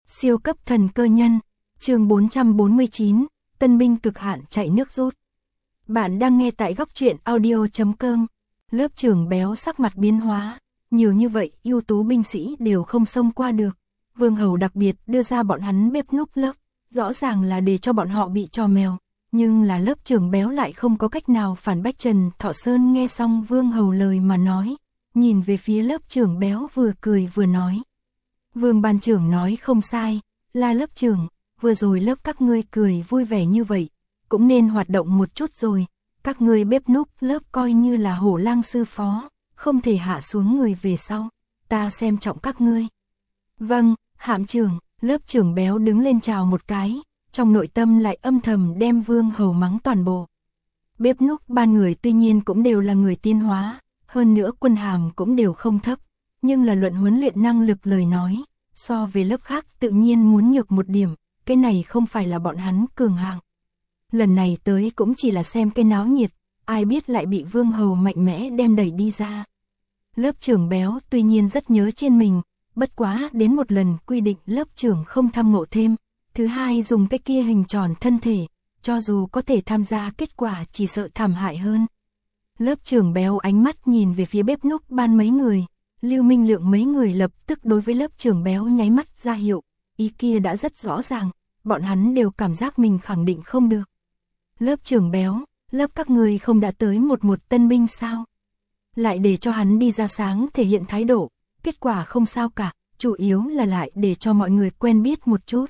Siêu cấp thần cơ nhân, chương 449, tân binh cực hạn chạy nước rút. Bạn đang nghe tại góc truyện audio.com. Lớp trưởng béo sắc mặt biến hóa, nhiều như vậy ưu tú binh sĩ đều không xông qua được. Vương Hầu đặc biệt đưa ra bọn hắn bếp núc lớp, rõ ràng là để cho bọn họ bị trò mèo, nhưng là lớp trưởng béo lại không có cách nào phản bác. Trần Thọ Sơn nghe xong Vương Hầu lời mà nói, nhìn về phía lớp trưởng béo vừa cười vừa nói. Vương ban trưởng nói không sai, là lớp trưởng, vừa rồi lớp các ngươi cười vui vẻ như vậy, cũng nên hoạt động một chút rồi, các ngươi bếp núc lớp coi như là hổ lang sư phó, không thể hạ xuống người về sau, ta xem trọng các ngươi. Vâng, hạm trưởng, lớp trưởng béo đứng lên chào một cái, trong nội tâm lại âm thầm đem Vương Hầu mắng toàn bộ. Bếp núc ban người tuy nhiên cũng đều là người tiên hóa, hơn nữa quân hàm cũng đều không thấp, nhưng là luận huấn luyện năng lực lời nói, so về lớp khác tự nhiên muốn nhược một điểm, cái này không phải là bọn hắn cường hạng. Lần này tới cũng chỉ là xem cái náo nhiệt, ai biết lại bị Vương Hầu mạnh mẽ đem đẩy đi ra. Lớp trưởng béo tuy nhiên rất nhớ trên mình, bất quá đến một lần quy định lớp trưởng không tham ngộ thêm, thứ hai dùng cái kia hình tròn thân thể, cho dù có thể tham gia kết quả chỉ sợ thảm hại hơn. Lớp trưởng béo ánh mắt nhìn về phía bếp núc ban mấy người, Lưu Minh Lượng mấy người lập tức đối với lớp trưởng béo nháy mắt ra hiệu, ý kia đã rất rõ ràng, bọn hắn đều cảm giác mình khẳng định không được. Lớp trưởng béo, lớp các người không đã tới một tân binh sao? Lại để cho hắn đi ra sáng thể hiện thái độ, kết quả không sao cả, chủ yếu là lại để cho mọi người quen biết một chút.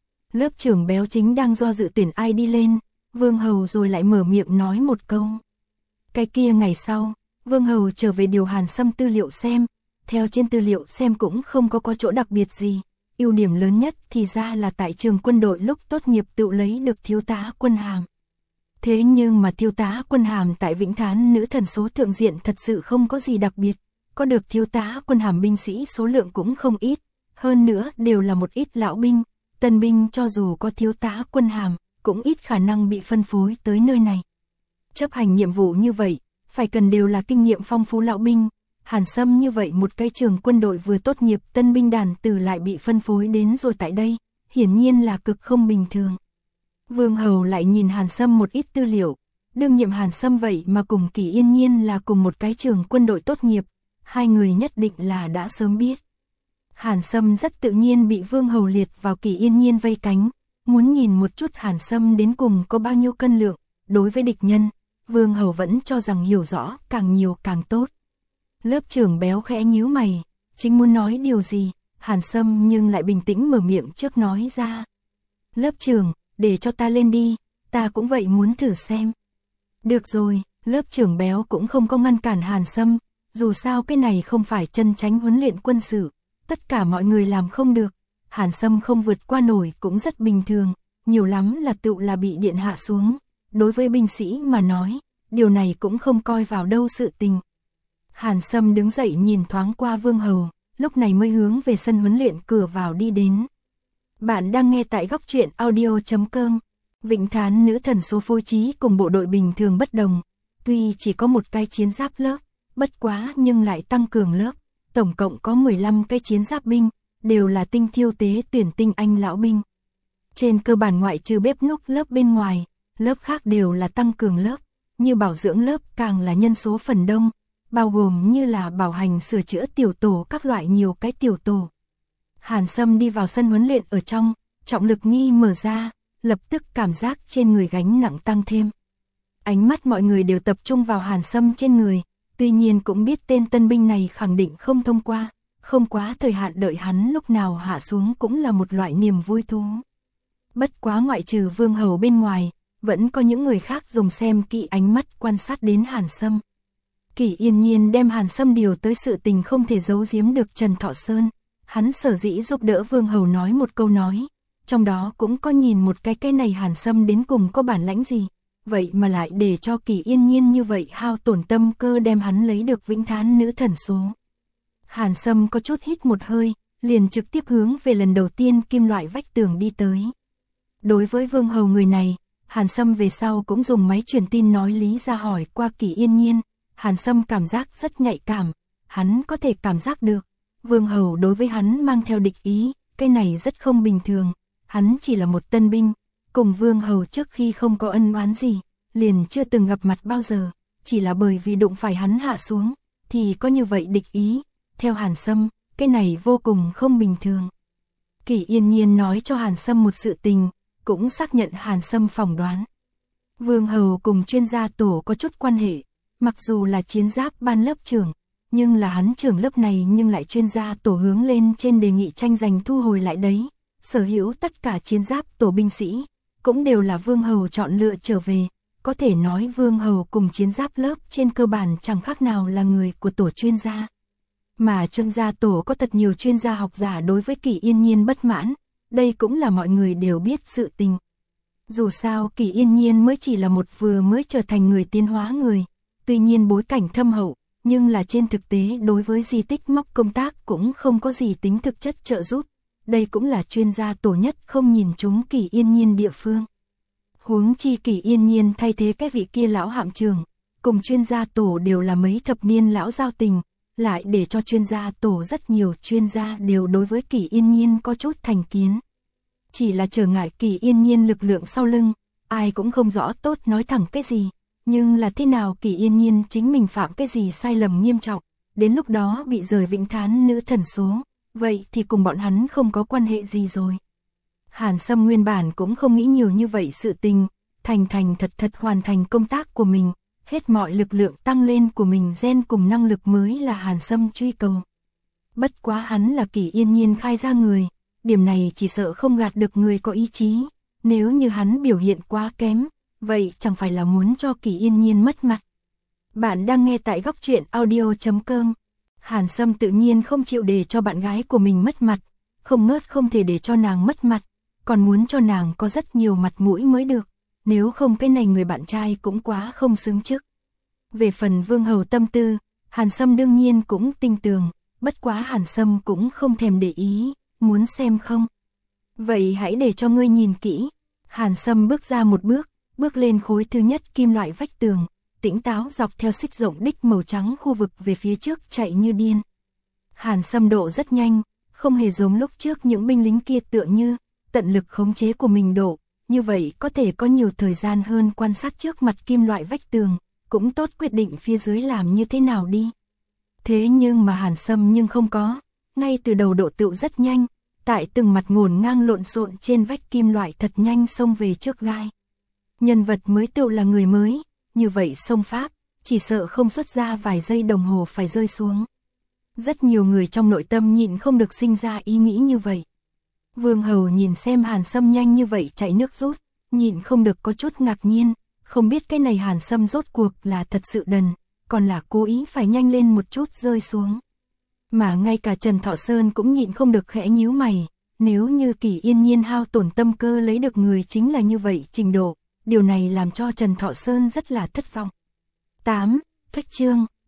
Lớp trưởng béo chính đang do dự tuyển ai đi lên, Vương Hầu rồi lại mở miệng nói một câu. Cái kia ngày sau, Vương Hầu trở về điều Hàn Sâm tư liệu xem, theo trên tư liệu xem cũng không có chỗ đặc biệt gì, ưu điểm lớn nhất thì ra là tại trường quân đội lúc tốt nghiệp tự lấy được thiếu tá quân hàm. Thế nhưng mà thiếu tá quân hàm tại Vĩnh Thán nữ thần số thượng diện thật sự không có gì đặc biệt, có được thiếu tá quân hàm binh sĩ số lượng cũng không ít, hơn nữa đều là một ít lão binh, tân binh cho dù có thiếu tá quân hàm, cũng ít khả năng bị phân phối tới nơi này. Chấp hành nhiệm vụ như vậy, phải cần đều là kinh nghiệm phong phú lão binh. Hàn Sâm như vậy một cái trường quân đội vừa tốt nghiệp tân binh đàn từ lại bị phân phối đến rồi tại đây, hiển nhiên là cực không bình thường. Vương Hầu lại nhìn Hàn Sâm một ít tư liệu, đương nhiệm Hàn Sâm vậy mà cùng Kỳ Yên Nhiên là cùng một cái trường quân đội tốt nghiệp, hai người nhất định là đã sớm biết. Hàn Sâm rất tự nhiên bị Vương Hầu liệt vào Kỳ Yên Nhiên vây cánh, muốn nhìn một chút Hàn Sâm đến cùng có bao nhiêu cân lượng, đối với địch nhân, Vương Hầu vẫn cho rằng hiểu rõ càng nhiều càng tốt. Lớp trưởng béo khẽ nhíu mày, chính muốn nói điều gì, Hàn Sâm nhưng lại bình tĩnh mở miệng trước nói ra. Lớp trưởng, để cho ta lên đi, ta cũng vậy muốn thử xem. Được rồi, lớp trưởng béo cũng không có ngăn cản Hàn Sâm, dù sao cái này không phải chân tránh huấn luyện quân sự, tất cả mọi người làm không được, Hàn Sâm không vượt qua nổi cũng rất bình thường, nhiều lắm là tự là bị điện hạ xuống, đối với binh sĩ mà nói, điều này cũng không coi vào đâu sự tình. Hàn Sâm đứng dậy nhìn thoáng qua Vương Hầu, lúc này mới hướng về sân huấn luyện cửa vào đi đến. Bạn đang nghe tại góc truyện audio.com. Vĩnh Thán nữ thần số phối trí cùng bộ đội bình thường bất đồng, tuy chỉ có một cái chiến giáp lớp, bất quá nhưng lại tăng cường lớp, tổng cộng có 15 cái chiến giáp binh, đều là tinh thiêu tế tuyển tinh anh lão binh. Trên cơ bản ngoại trừ bếp núc lớp bên ngoài, lớp khác đều là tăng cường lớp, như bảo dưỡng lớp càng là nhân số phần đông, bao gồm như là bảo hành sửa chữa tiểu tổ các loại nhiều cái tiểu tổ. Hàn Sâm đi vào sân huấn luyện ở trong, trọng lực nghi mở ra, lập tức cảm giác trên người gánh nặng tăng thêm. Ánh mắt mọi người đều tập trung vào Hàn Sâm trên người, tuy nhiên cũng biết tên tân binh này khẳng định không thông qua, không quá thời hạn đợi hắn lúc nào hạ xuống cũng là một loại niềm vui thú. Bất quá ngoại trừ Vương Hầu bên ngoài, vẫn có những người khác dùng xem kỹ ánh mắt quan sát đến Hàn Sâm. Kỳ Yên Nhiên đem Hàn Sâm điều tới sự tình không thể giấu giếm được Trần Thọ Sơn, hắn sở dĩ giúp đỡ Vương Hầu nói một câu nói, trong đó cũng có nhìn một cái này Hàn Sâm đến cùng có bản lãnh gì, vậy mà lại để cho Kỳ Yên Nhiên như vậy hao tổn tâm cơ đem hắn lấy được Vĩnh Thán nữ thần số. Hàn Sâm có chút hít một hơi, liền trực tiếp hướng về lần đầu tiên kim loại vách tường đi tới. Đối với Vương Hầu người này, Hàn Sâm về sau cũng dùng máy truyền tin nói lý ra hỏi qua Kỳ Yên Nhiên, Hàn Sâm cảm giác rất nhạy cảm, hắn có thể cảm giác được, Vương Hầu đối với hắn mang theo địch ý, cái này rất không bình thường, hắn chỉ là một tân binh, cùng Vương Hầu trước khi không có ân oán gì, liền chưa từng gặp mặt bao giờ, chỉ là bởi vì đụng phải hắn hạ xuống, thì có như vậy địch ý, theo Hàn Sâm, cái này vô cùng không bình thường. Kỷ Yên Nhiên nói cho Hàn Sâm một sự tình, cũng xác nhận Hàn Sâm phỏng đoán. Vương Hầu cùng chuyên gia tổ có chút quan hệ, mặc dù là chiến giáp ban lớp trưởng, nhưng là hắn trưởng lớp này nhưng lại chuyên gia tổ hướng lên trên đề nghị tranh giành thu hồi lại đấy, sở hữu tất cả chiến giáp tổ binh sĩ, cũng đều là Vương Hầu chọn lựa trở về, có thể nói Vương Hầu cùng chiến giáp lớp trên cơ bản chẳng khác nào là người của tổ chuyên gia. Mà chuyên gia tổ có thật nhiều chuyên gia học giả đối với Kỷ Yên Nhiên bất mãn, đây cũng là mọi người đều biết sự tình. Dù sao Kỷ Yên Nhiên mới chỉ là một vừa mới trở thành người tiến hóa người, tuy nhiên bối cảnh thâm hậu, nhưng là trên thực tế đối với di tích móc công tác cũng không có gì tính thực chất trợ giúp, đây cũng là chuyên gia tổ nhất không nhìn trúng Kỷ Yên Nhiên địa phương. Huống chi Kỷ Yên Nhiên thay thế cái vị kia lão hạm trưởng, cùng chuyên gia tổ đều là mấy thập niên lão giao tình, lại để cho chuyên gia tổ rất nhiều chuyên gia đều đối với Kỷ Yên Nhiên có chút thành kiến. Chỉ là trở ngại Kỷ Yên Nhiên lực lượng sau lưng, ai cũng không rõ tốt nói thẳng cái gì, nhưng là thế nào Kỷ Yên Nhiên chính mình phạm cái gì sai lầm nghiêm trọng, đến lúc đó bị rời vĩnh thán nữ thần số, vậy thì cùng bọn hắn không có quan hệ gì rồi. Hàn Sâm nguyên bản cũng không nghĩ nhiều như vậy sự tình, thành thật hoàn thành công tác của mình, hết mọi lực lượng tăng lên của mình gen cùng năng lực mới là Hàn Sâm truy cầu. Bất quá hắn là Kỷ Yên Nhiên khai ra người, điểm này chỉ sợ không gạt được người có ý chí, nếu như hắn biểu hiện quá kém, vậy chẳng phải là muốn cho Kỷ Yên Nhiên mất mặt. Bạn đang nghe tại góc truyện audio.com. Hàn Sâm tự nhiên không chịu để cho bạn gái của mình mất mặt, không ngớt không thể để cho nàng mất mặt, còn muốn cho nàng có rất nhiều mặt mũi mới được, nếu không cái này người bạn trai cũng quá không xứng trước. Về phần Vương Hầu tâm tư, Hàn Sâm đương nhiên cũng tinh tường, bất quá Hàn Sâm cũng không thèm để ý, muốn xem không? Vậy hãy để cho ngươi nhìn kỹ. Hàn Sâm bước ra một bước lên khối thứ nhất kim loại vách tường, tĩnh táo dọc theo xích rộng đích màu trắng khu vực về phía trước chạy như điên. Hàn Sâm độ rất nhanh, không hề giống lúc trước những binh lính kia tựa như tận lực khống chế của mình độ, như vậy có thể có nhiều thời gian hơn quan sát trước mặt kim loại vách tường, cũng tốt quyết định phía dưới làm như thế nào đi. Thế nhưng mà Hàn Sâm nhưng không có, ngay từ đầu độ tựu rất nhanh, tại từng mặt ngổn ngang lộn xộn trên vách kim loại thật nhanh xông về trước gai. Nhân vật mới tựu là người mới, như vậy xông pháp, chỉ sợ không xuất ra vài giây đồng hồ phải rơi xuống. Rất nhiều người trong nội tâm nhịn không được sinh ra ý nghĩ như vậy. Vương Hầu nhìn xem Hàn Sâm nhanh như vậy chạy nước rút, nhịn không được có chút ngạc nhiên, không biết cái này Hàn Sâm rốt cuộc là thật sự đần, còn là cố ý phải nhanh lên một chút rơi xuống. Mà ngay cả Trần Thọ Sơn cũng nhịn không được khẽ nhíu mày, nếu như Kỷ Yên Nhiên hao tổn tâm cơ lấy được người chính là như vậy trình độ, điều này làm cho Trần Thọ Sơn rất là thất vọng. 8. Phách chương